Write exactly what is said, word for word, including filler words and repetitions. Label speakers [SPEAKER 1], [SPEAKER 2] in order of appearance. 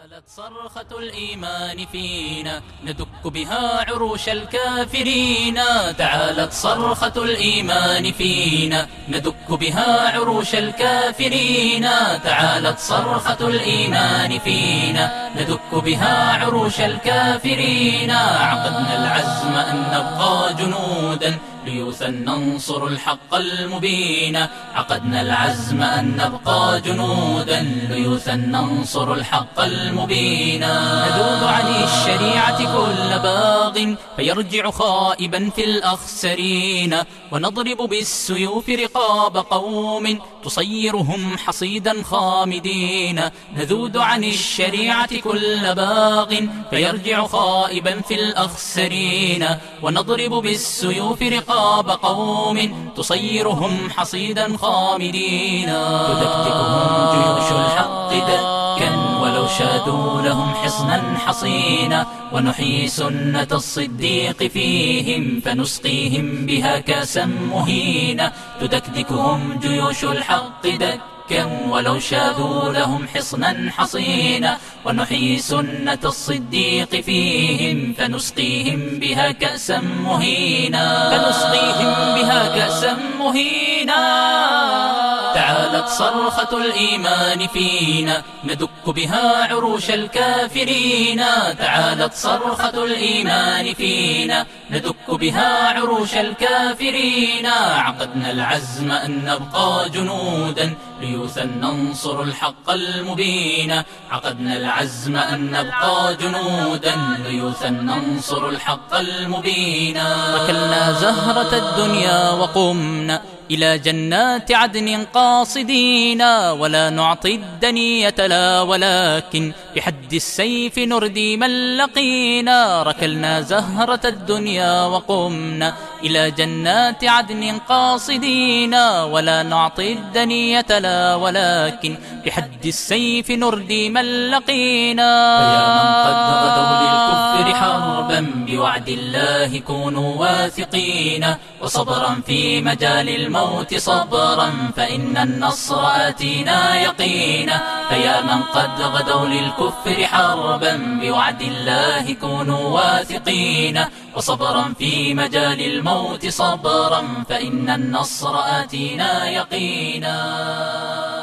[SPEAKER 1] تعالت صرخة الإيمان فينا ندك بها عروش الكافرين. تعالت صرخة الإيمان فينا ندك بها عروش الكافرين. تعالت صرخة الإيمان فينا ندك بها عروش الكافرين. عقدنا العزم أن نبقى جنودا ليوثا ننصر الحق المبين. عقدنا العزم أن نبقى جنودا ليوثا ننصر الحق المبين. نذوب عن الشريعة كل باغ فيرجع خائبا في الأخسرين. ونضرب بالسيوف رقاب قوم تصيرهم حصيدا خامدين. نذود عن الشريعة كل باغ فيرجع خائبا في الأخسرين. ونضرب بالسيوف رقاب قوم تصيرهم حصيدا خامدين. تدكتكهم جيوش الحق دكا ولو شادوا لهم حصنا حصينا. ونحيي سنة الصديق فيهم فنسقيهم بها كاسا مهينا. تدكتكهم جيوش الحق دكا ولو شادوا لهم حصنا حصينا. ونحيي سنة الصديق فيهم فنسقيهم بها كأسا مهينا. فنسقيهم بها كأسا مهينا. تعالت صرخة الإيمان فينا ندك بها عروش الكافرين. تعالت صرخة الإيمان فينا ندك بها عروش الكافرين. عقدنا العزم أن نبقى جنودا ليوثا ننصر الحق المبين. عقدنا العزم أن نبقى جنودا ليوثا ننصر الحق المبين. ركلنا زهرة الدنيا وقمنا إلى جنات عدن قاصدين. ولا نعطي الدنية لا ولكن بحد السيف نردي من لقينا. ركلنا زهرة الدنيا وقمنا إلى جنات عدن قاصدين. ولا نعطي الدنية لا ولكن بحد السيف نردي من لقينا. فيا من قد غدوا للكفر حربا بوعد الله كونوا واثقين. وصبرا في مجال الموت صبرا فإن النصر آتينا يقينا. فيا من قد غدوا للكفر حربا بوعد الله كونوا واثقين. وصبرا في مجال الموت صبرا فإن النصر آتينا يقينا.